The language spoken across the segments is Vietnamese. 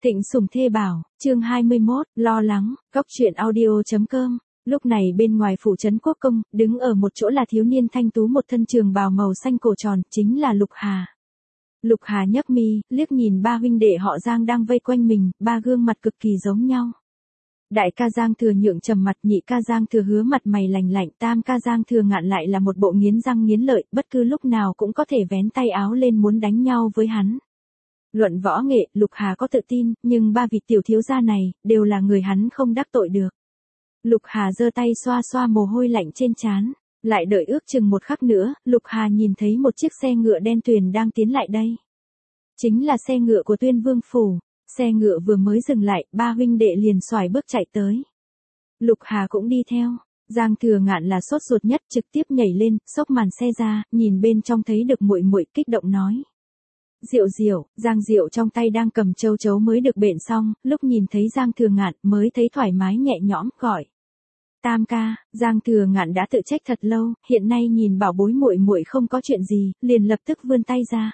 Tịnh Sủng Thê Bảo, chương 21, lo lắng, góc truyện audio.com. Lúc này bên ngoài phủ trấn Quốc Công, đứng ở một chỗ là thiếu niên thanh tú một thân trường bào màu xanh cổ tròn, chính là Lục Hà. Lục Hà nhấc mi, liếc nhìn ba huynh đệ họ Giang đang vây quanh mình, ba gương mặt cực kỳ giống nhau. Đại ca Giang Thừa Nhượng trầm mặt, nhị ca Giang Thừa Hứa mặt mày lạnh lạnh, tam ca Giang Thừa Ngạn lại là một bộ nghiến răng nghiến lợi, bất cứ lúc nào cũng có thể vén tay áo lên muốn đánh nhau với hắn. Luận võ nghệ, Lục Hà có tự tin, nhưng ba vị tiểu thiếu gia này, đều là người hắn không đắc tội được. Lục Hà giơ tay xoa xoa mồ hôi lạnh trên trán, lại đợi ước chừng một khắc nữa, Lục Hà nhìn thấy một chiếc xe ngựa đen tuyền đang tiến lại đây. Chính là xe ngựa của Tuyên Vương phủ, xe ngựa vừa mới dừng lại, ba huynh đệ liền xoài bước chạy tới. Lục Hà cũng đi theo, Giang Thừa Ngạn là sốt ruột nhất, trực tiếp nhảy lên, xốc màn xe ra, nhìn bên trong thấy được muội muội, kích động nói. Diệu Diệu, Giang Diệu trong tay đang cầm châu chấu mới được bện xong, lúc nhìn thấy Giang Thừa Ngạn mới thấy thoải mái nhẹ nhõm, gọi. Tam ca, Giang Thừa Ngạn đã tự trách thật lâu, hiện nay nhìn bảo bối muội muội không có chuyện gì, liền lập tức vươn tay ra.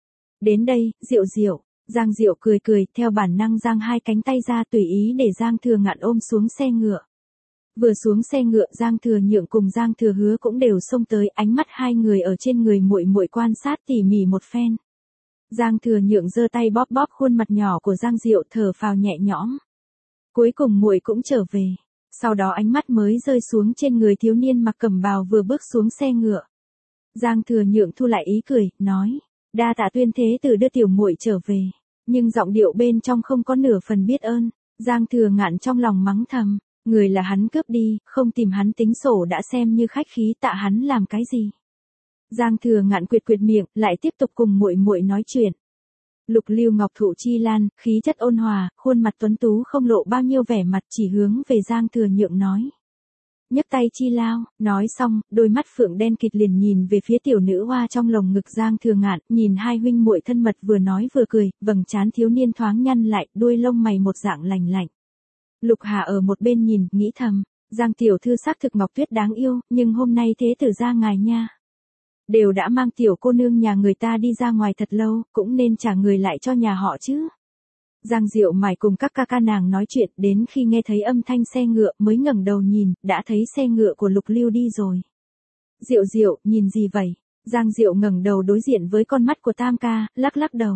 Đến đây, Diệu Diệu, Giang Diệu cười cười, theo bản năng giang hai cánh tay ra tùy ý để Giang Thừa Ngạn ôm xuống xe ngựa. Vừa xuống xe ngựa, Giang Thừa Nhượng cùng Giang Thừa Hứa cũng đều xông tới, ánh mắt hai người ở trên người muội muội quan sát tỉ mỉ một phen. Giang Thừa Nhượng giơ tay bóp bóp khuôn mặt nhỏ của Giang Diệu, thở phào nhẹ nhõm. Cuối cùng muội cũng trở về. Sau đó ánh mắt mới rơi xuống trên người thiếu niên mặc cẩm bào vừa bước xuống xe ngựa. Giang Thừa Nhượng thu lại ý cười, nói: "Đa tạ Tuyên Thế Tử đưa tiểu muội trở về." Nhưng giọng điệu bên trong không có nửa phần biết ơn. Giang Thừa Ngạn trong lòng mắng thầm, người là hắn cướp đi, không tìm hắn tính sổ đã xem như khách khí, tạ hắn làm cái gì? Giang Thừa Ngạn quyệt miệng, lại tiếp tục cùng muội muội nói chuyện. Lục Lưu Ngọc Thụ Chi Lan, khí chất ôn hòa, khuôn mặt tuấn tú không lộ bao nhiêu vẻ mặt, chỉ hướng về Giang Thừa Nhượng nói. Nhấc tay chi lao, nói xong, đôi mắt phượng đen kịt liền nhìn về phía tiểu nữ hoa trong lồng ngực Giang Thừa Ngạn, nhìn hai huynh muội thân mật vừa nói vừa cười, vầng trán thiếu niên thoáng nhăn lại, đuôi lông mày một dạng lành lạnh. Lục Hà ở một bên nhìn, nghĩ thầm, Giang tiểu thư xác thực Ngọc Tuyết đáng yêu, nhưng hôm nay thế tử gia ngài nha. Đều đã mang tiểu cô nương nhà người ta đi ra ngoài thật lâu, cũng nên trả người lại cho nhà họ chứ. Giang Diệu mải cùng các ca ca nàng nói chuyện, đến khi nghe thấy âm thanh xe ngựa mới ngẩng đầu nhìn, đã thấy xe ngựa của Lục Lưu đi rồi. Diệu Diệu, nhìn gì vậy? Giang Diệu ngẩng đầu đối diện với con mắt của tam ca, lắc lắc đầu.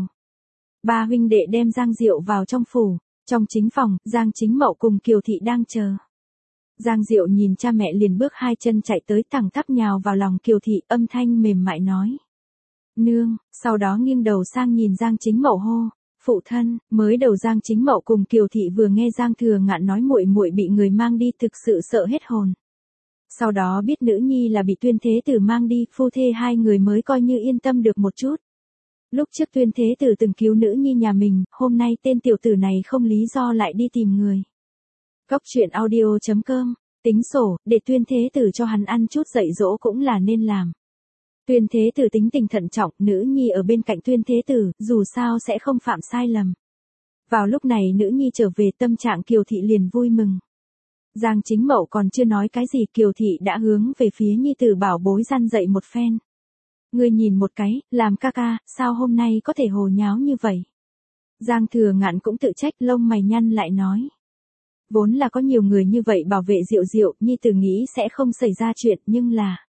Ba huynh đệ đem Giang Diệu vào trong phủ, trong chính phòng, Giang Chính Mậu cùng Kiều Thị đang chờ. Giang Diệu nhìn cha mẹ liền bước hai chân chạy tới, thẳng tắp nhào vào lòng Kiều Thị, âm thanh mềm mại nói. Nương, sau đó nghiêng đầu sang nhìn Giang Chính Mậu hô. Phụ thân. Mới đầu Giang Chính Mậu cùng Kiều Thị vừa nghe Giang Thừa Ngạn nói muội muội bị người mang đi thực sự sợ hết hồn. Sau đó biết nữ nhi là bị Tuyên Thế Tử mang đi, phu thê hai người mới coi như yên tâm được một chút. Lúc trước Tuyên Thế Tử từng cứu nữ nhi nhà mình, hôm nay tên tiểu tử này không lý do lại đi tìm người. Góc truyện audio.com, tính sổ, để Tuyên Thế Tử cho hắn ăn chút dạy dỗ cũng là nên làm. Tuyên Thế Tử tính tình thận trọng, nữ nhi ở bên cạnh Tuyên Thế Tử, dù sao sẽ không phạm sai lầm. Vào lúc này nữ nhi trở về, tâm trạng Kiều Thị liền vui mừng. Giang Chính Mậu còn chưa nói cái gì, Kiều Thị đã hướng về phía nhi tử bảo bối răn dậy một phen. Ngươi nhìn một cái, làm ca ca, sao hôm nay có thể hồ nháo như vậy? Giang Thừa Ngạn cũng tự trách, lông mày nhăn lại nói. Vốn là có nhiều người như vậy bảo vệ Diệu Diệu, nhi tử nghĩ sẽ không xảy ra chuyện, nhưng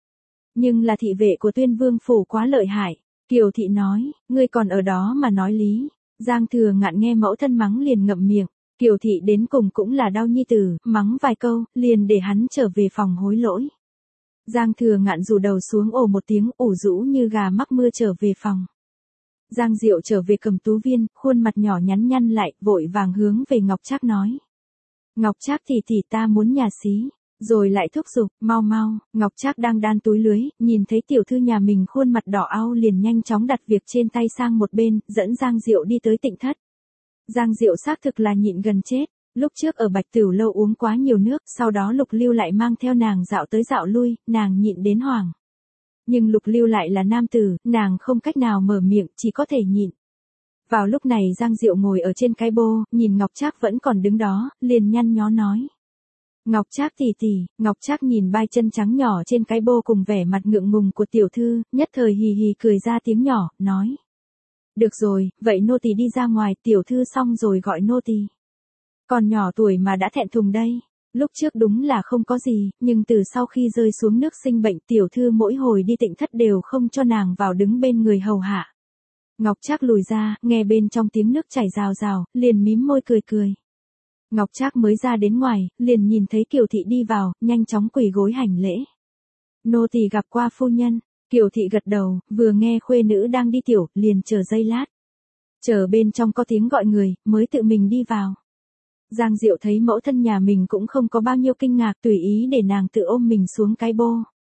là thị vệ của Tuyên Vương phủ quá lợi hại. Kiều Thị nói, ngươi còn ở đó mà nói lý. Giang Thừa Ngạn nghe mẫu thân mắng liền ngậm miệng. Kiều Thị đến cùng cũng là đau nhi tử, mắng vài câu, liền để hắn trở về phòng hối lỗi. Giang Thừa Ngạn rủ đầu xuống ồ một tiếng, ủ rũ như gà mắc mưa trở về phòng. Giang Diệu trở về Cầm Tú Viên, khuôn mặt nhỏ nhắn nhăn lại, vội vàng hướng về Ngọc Trác nói. Ngọc Trác tỷ ta muốn nhà xí. Rồi lại thúc giục, mau mau. Ngọc Trác đang đan túi lưới, nhìn thấy tiểu thư nhà mình khuôn mặt đỏ au liền nhanh chóng đặt việc trên tay sang một bên, dẫn Giang Diệu đi tới Tịnh Thất. Giang Diệu xác thực là nhịn gần chết, lúc trước ở Bạch Tửu Lâu uống quá nhiều nước, sau đó Lục Lưu lại mang theo nàng dạo tới dạo lui, nàng nhịn đến hoảng. Nhưng Lục Lưu lại là nam tử, nàng không cách nào mở miệng, chỉ có thể nhịn. Vào lúc này Giang Diệu ngồi ở trên cái bô, nhìn Ngọc Trác vẫn còn đứng đó, liền nhăn nhó nói. Ngọc Trác tỷ, Ngọc Trác nhìn hai chân trắng nhỏ trên cái bô cùng vẻ mặt ngượng ngùng của tiểu thư, nhất thời hì hì cười ra tiếng nhỏ, nói. Được rồi, vậy nô tỳ đi ra ngoài, tiểu thư xong rồi gọi nô tỳ. Còn nhỏ tuổi mà đã thẹn thùng đây. Lúc trước đúng là không có gì, nhưng từ sau khi rơi xuống nước sinh bệnh, tiểu thư mỗi hồi đi Tịnh Thất đều không cho nàng vào đứng bên người hầu hạ. Ngọc Trác lùi ra, nghe bên trong tiếng nước chảy rào rào, liền mím môi cười cười. Ngọc Trác mới ra đến ngoài, liền nhìn thấy Kiều thị đi vào, nhanh chóng quỳ gối hành lễ. Nô tỳ gặp qua phu nhân. Kiều thị gật đầu, vừa nghe khuê nữ đang đi tiểu, liền chờ giây lát. Chờ bên trong có tiếng gọi người, mới tự mình đi vào. Giang Diệu thấy mẫu thân nhà mình cũng không có bao nhiêu kinh ngạc, tùy ý để nàng tự ôm mình xuống cái bô.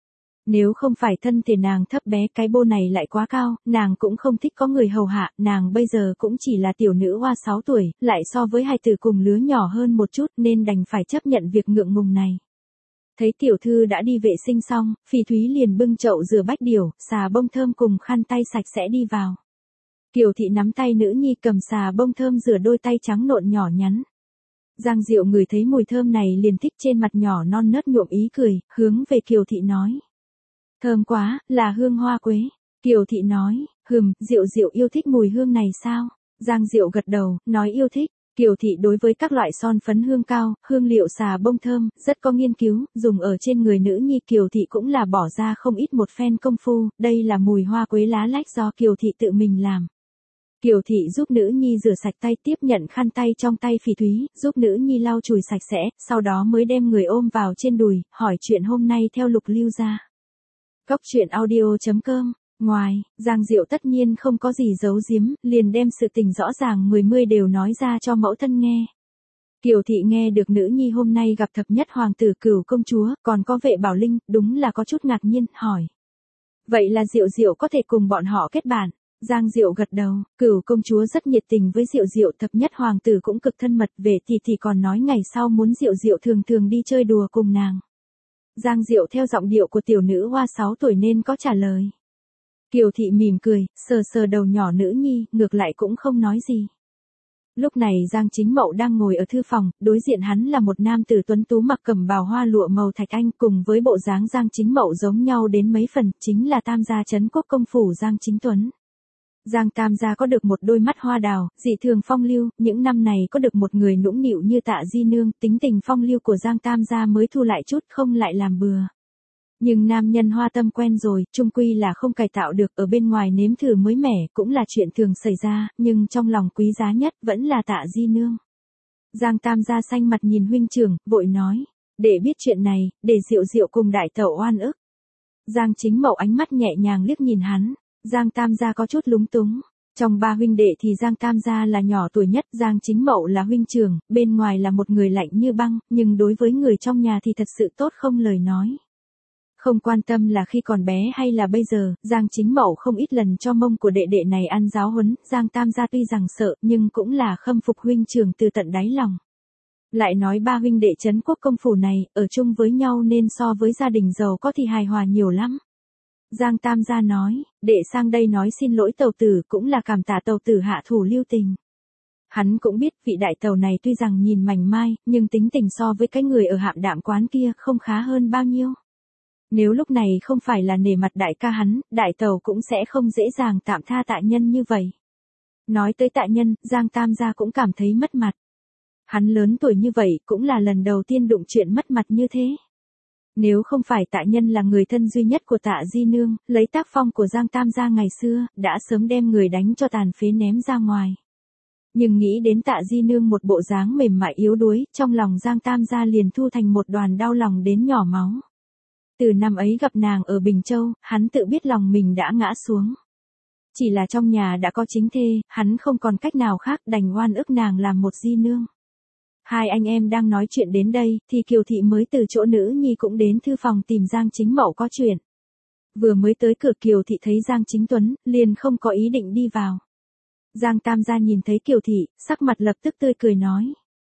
Nếu không phải thân thể nàng thấp bé, cái bô này lại quá cao, nàng cũng không thích có người hầu hạ, nàng bây giờ cũng chỉ là tiểu nữ hoa 6 tuổi, lại so với hài tử cùng lứa nhỏ hơn một chút nên đành phải chấp nhận việc ngượng ngùng này. Thấy tiểu thư đã đi vệ sinh xong, Phỉ Thúy liền bưng chậu rửa bách điểu, xà bông thơm cùng khăn tay sạch sẽ đi vào. Kiều thị nắm tay nữ nhi cầm xà bông thơm rửa đôi tay trắng nộn nhỏ nhắn. Giang Diệu ngửi thấy mùi thơm này liền thích, trên mặt nhỏ non nớt nhuộm ý cười, hướng về Kiều thị nói. Thơm quá, là hương hoa quế. Kiều thị nói, Diệu Diệu yêu thích mùi hương này sao? Giang Diệu gật đầu, nói yêu thích. Kiều thị đối với các loại son phấn hương cao, hương liệu xà bông thơm, rất có nghiên cứu, dùng ở trên người nữ nhi Kiều thị cũng là bỏ ra không ít một phen công phu, đây là mùi hoa quế lá lách do Kiều thị tự mình làm. Kiều thị giúp nữ nhi rửa sạch tay, tiếp nhận khăn tay trong tay Phỉ Thúy, giúp nữ nhi lau chùi sạch sẽ, sau đó mới đem người ôm vào trên đùi, hỏi chuyện hôm nay theo Lục Lưu gia. Cốc truyện audio.com. Ngoài, Giang Diệu tất nhiên không có gì giấu giếm, liền đem sự tình rõ ràng 10 đều nói ra cho mẫu thân nghe. Kiều thị nghe được nữ nhi hôm nay gặp thập nhất hoàng tử Cửu công chúa, còn có Vệ Bảo Linh, đúng là có chút ngạc nhiên, hỏi. Vậy là Diệu Diệu có thể cùng bọn họ kết bạn? Giang Diệu gật đầu, Cửu công chúa rất nhiệt tình với Diệu Diệu, thập nhất hoàng tử cũng cực thân mật, về thì còn nói ngày sau muốn Diệu Diệu thường thường đi chơi đùa cùng nàng. Giang Diệu theo giọng điệu của tiểu nữ hoa 6 tuổi nên có trả lời. Kiều thị mỉm cười, sờ sờ đầu nhỏ nữ nhi, ngược lại cũng không nói gì. Lúc này Giang Chính Mậu đang ngồi ở thư phòng, đối diện hắn là một nam tử tuấn tú mặc cẩm bào hoa lụa màu thạch anh, cùng với bộ dáng Giang Chính Mậu giống nhau đến mấy phần, chính là tam gia trấn quốc công phủ Giang Chính Tuấn. Giang tam gia có được một đôi mắt hoa đào, dị thường phong lưu, những năm này có được một người nũng nịu như Tạ Di Nương, tính tình phong lưu của Giang tam gia mới thu lại chút, không lại làm bừa. Nhưng nam nhân hoa tâm quen rồi, chung quy là không cải tạo được, ở bên ngoài nếm thử mới mẻ, cũng là chuyện thường xảy ra, nhưng trong lòng quý giá nhất vẫn là Tạ Di Nương. Giang tam gia xanh mặt nhìn huynh trưởng, vội nói, để biết chuyện này, để Diệu Diệu cùng đại tẩu oan ức. Giang Chính Mậu ánh mắt nhẹ nhàng liếc nhìn hắn, Giang tam gia có chút lúng túng. Trong ba huynh đệ thì Giang tam gia là nhỏ tuổi nhất, Giang Chính Mậu là huynh trưởng, bên ngoài là một người lạnh như băng, nhưng đối với người trong nhà thì thật sự tốt không lời nói. Không quan tâm là khi còn bé hay là bây giờ, Giang Chính Mậu không ít lần cho mông của đệ đệ này ăn giáo huấn, Giang tam gia tuy rằng sợ nhưng cũng là khâm phục huynh trưởng từ tận đáy lòng. Lại nói ba huynh đệ trấn quốc công phủ này, ở chung với nhau nên so với gia đình giàu có thì hài hòa nhiều lắm. Giang tam gia nói, đệ sang đây nói xin lỗi tàu tử, cũng là cảm tạ tàu tử hạ thủ lưu tình. Hắn cũng biết vị đại tàu này tuy rằng nhìn mảnh mai, nhưng tính tình so với cái người ở Hạm Đạm quán kia không khá hơn bao nhiêu. Nếu lúc này không phải là nể mặt đại ca hắn, đại tàu cũng sẽ không dễ dàng tạm tha Tạ Nhân như vậy. Nói tới Tạ Nhân, Giang tam gia cũng cảm thấy mất mặt. Hắn lớn tuổi như vậy cũng là lần đầu tiên đụng chuyện mất mặt như thế. Nếu không phải Tạ Nhân là người thân duy nhất của Tạ Di Nương, lấy tác phong của Giang tam gia ngày xưa, đã sớm đem người đánh cho tàn phế ném ra ngoài. Nhưng nghĩ đến Tạ Di Nương một bộ dáng mềm mại yếu đuối, trong lòng Giang tam gia liền thu thành một đoàn đau lòng đến nhỏ máu. Từ năm ấy gặp nàng ở Bình Châu, hắn tự biết lòng mình đã ngã xuống. Chỉ là trong nhà đã có chính thê, hắn không còn cách nào khác, đành oan ức nàng làm một di nương. Hai anh em đang nói chuyện đến đây, thì Kiều thị mới từ chỗ nữ nhi cũng đến thư phòng tìm Giang Chính Mậu có chuyện. Vừa mới tới cửa Kiều thị thấy Giang Chính Tuấn, liền không có ý định đi vào. Giang tam gia nhìn thấy Kiều thị, sắc mặt lập tức tươi cười nói.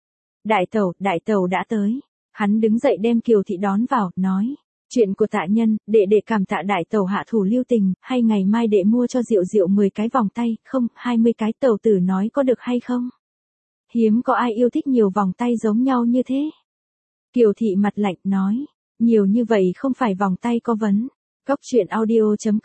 Đại tẩu đã tới. Hắn đứng dậy đem Kiều thị đón vào, nói. Chuyện của Tạ Nhân, đệ cảm tạ đại tẩu hạ thủ lưu tình, hay ngày mai đệ mua cho Diệu Diệu 10 cái vòng tay, không, 20 cái, tẩu tử nói có được hay không? Hiếm có ai yêu thích nhiều vòng tay giống nhau như thế. Kiều thị mặt lạnh, nói, nhiều như vậy không phải vòng tay có vấn. Cốc truyện audio.com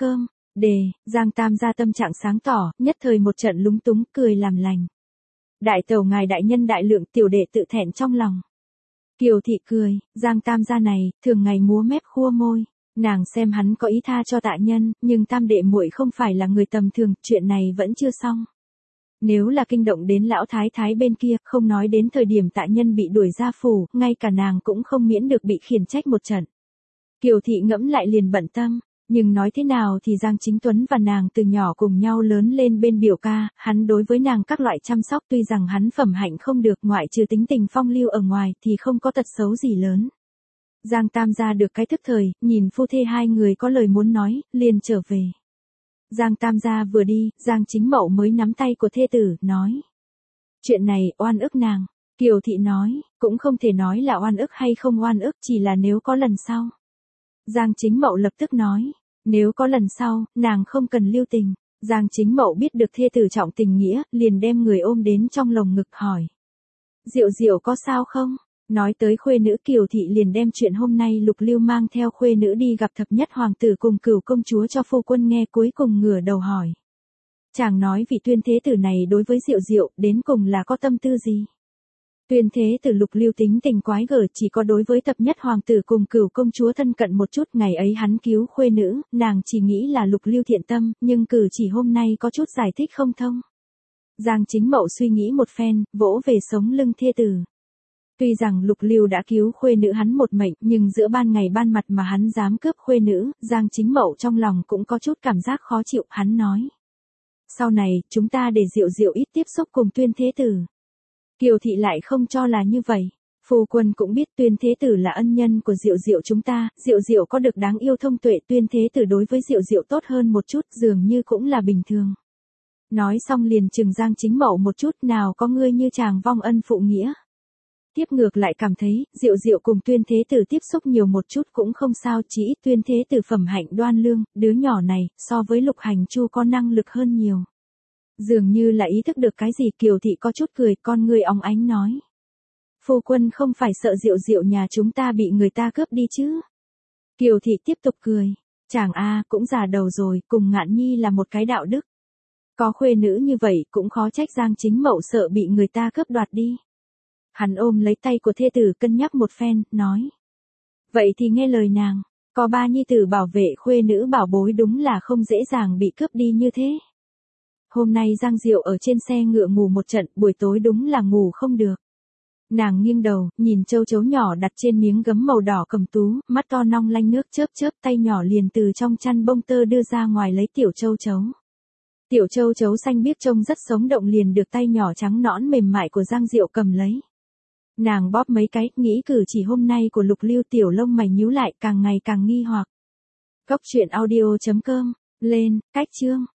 Đề, Giang Tam gia tâm trạng sáng tỏ, nhất thời một trận lúng túng, cười làm lành. Đại tẩu ngài đại nhân đại lượng, tiểu đệ tự thẹn trong lòng. Kiều thị cười, Giang Tam gia này, thường ngày múa mép khua môi. Nàng xem hắn có ý tha cho tạ nhân, nhưng tam đệ muội không phải là người tầm thường, chuyện này vẫn chưa xong. Nếu là kinh động đến lão thái thái bên kia, không nói đến thời điểm tạ nhân bị đuổi ra phủ, ngay cả nàng cũng không miễn được bị khiển trách một trận. Kiều thị ngẫm lại liền bận tâm, nhưng nói thế nào thì Giang Chính Tuấn và nàng từ nhỏ cùng nhau lớn lên bên biểu ca, hắn đối với nàng các loại chăm sóc, tuy rằng hắn phẩm hạnh không được, ngoại trừ tính tình phong lưu ở ngoài thì không có tật xấu gì lớn. Giang Tam gia được cái thức thời, nhìn phu thê hai người có lời muốn nói, liền trở về. Giang Tam gia vừa đi, Giang Chính Mậu mới nắm tay của thê tử, nói. Chuyện này, oan ức nàng. Kiều thị nói, cũng không thể nói là oan ức hay không oan ức, chỉ là nếu có lần sau. Giang Chính Mậu lập tức nói, nếu có lần sau, nàng không cần lưu tình. Giang Chính Mậu biết được thê tử trọng tình nghĩa, liền đem người ôm đến trong lồng ngực hỏi. Diệu Diệu có sao không? Nói tới khuê nữ, Kiều thị liền đem chuyện hôm nay Lục Lưu mang theo khuê nữ đi gặp thập nhất hoàng tử cùng Cửu công chúa cho phu quân nghe, cuối cùng ngửa đầu hỏi. Chàng nói vị Tuyên thế tử này đối với Diệu Diệu, đến cùng là có tâm tư gì? Tuyên thế tử Lục Lưu tính tình quái gở, chỉ có đối với thập nhất hoàng tử cùng Cửu công chúa thân cận một chút, ngày ấy hắn cứu khuê nữ, nàng chỉ nghĩ là Lục Lưu thiện tâm, nhưng cử chỉ hôm nay có chút giải thích không thông. Giang Chính Mậu suy nghĩ một phen, vỗ về sống lưng thê tử. Tuy rằng Lục Lưu đã cứu khuê nữ hắn một mệnh, nhưng giữa ban ngày ban mặt mà hắn dám cướp khuê nữ, Giang Chính Mậu trong lòng cũng có chút cảm giác khó chịu, hắn nói. Sau này, chúng ta để Diệu Diệu ít tiếp xúc cùng Tuyên thế tử. Kiều thị lại không cho là như vậy. Phu quân cũng biết Tuyên thế tử là ân nhân của Diệu Diệu chúng ta, Diệu Diệu có được đáng yêu thông tuệ, Tuyên thế tử đối với Diệu Diệu tốt hơn một chút, dường như cũng là bình thường. Nói xong liền chừng Giang Chính Mậu một chút, nào có ngươi như chàng vong ân phụ nghĩa. Tiếp ngược lại cảm thấy, Diệu Diệu cùng Tuyên thế tử tiếp xúc nhiều một chút cũng không sao, chỉ ít Tuyên thế tử phẩm hạnh đoan lương, đứa nhỏ này, so với Lục Hành Chu có năng lực hơn nhiều. Dường như là ý thức được cái gì, Kiều thị có chút cười, con người óng ánh nói. Phu quân không phải sợ Diệu Diệu nhà chúng ta bị người ta cướp đi chứ? Kiều thị tiếp tục cười, chàng a cũng già đầu rồi, cùng Ngạn Nhi là một cái đạo đức. Có khuê nữ như vậy cũng khó trách Giang Chính Mậu sợ bị người ta cướp đoạt đi. Hắn ôm lấy tay của thê tử cân nhắc một phen, nói. Vậy thì nghe lời nàng, có ba nhi tử bảo vệ khuê nữ bảo bối đúng là không dễ dàng bị cướp đi như thế. Hôm nay Giang Diệu ở trên xe ngựa ngủ một trận, buổi tối đúng là ngủ không được. Nàng nghiêng đầu, nhìn châu chấu nhỏ đặt trên miếng gấm màu đỏ cầm tú, mắt to long lanh nước chớp chớp, tay nhỏ liền từ trong chăn bông tơ đưa ra ngoài lấy tiểu châu chấu. Tiểu châu chấu xanh biếc trông rất sống động, liền được tay nhỏ trắng nõn mềm mại của Giang Diệu cầm lấy. Nàng bóp mấy cái, nghĩ cử chỉ hôm nay của Lục Lưu, tiểu lông mày nhíu lại, càng ngày càng nghi hoặc. Cốc truyện audio.com, lên, cách chương.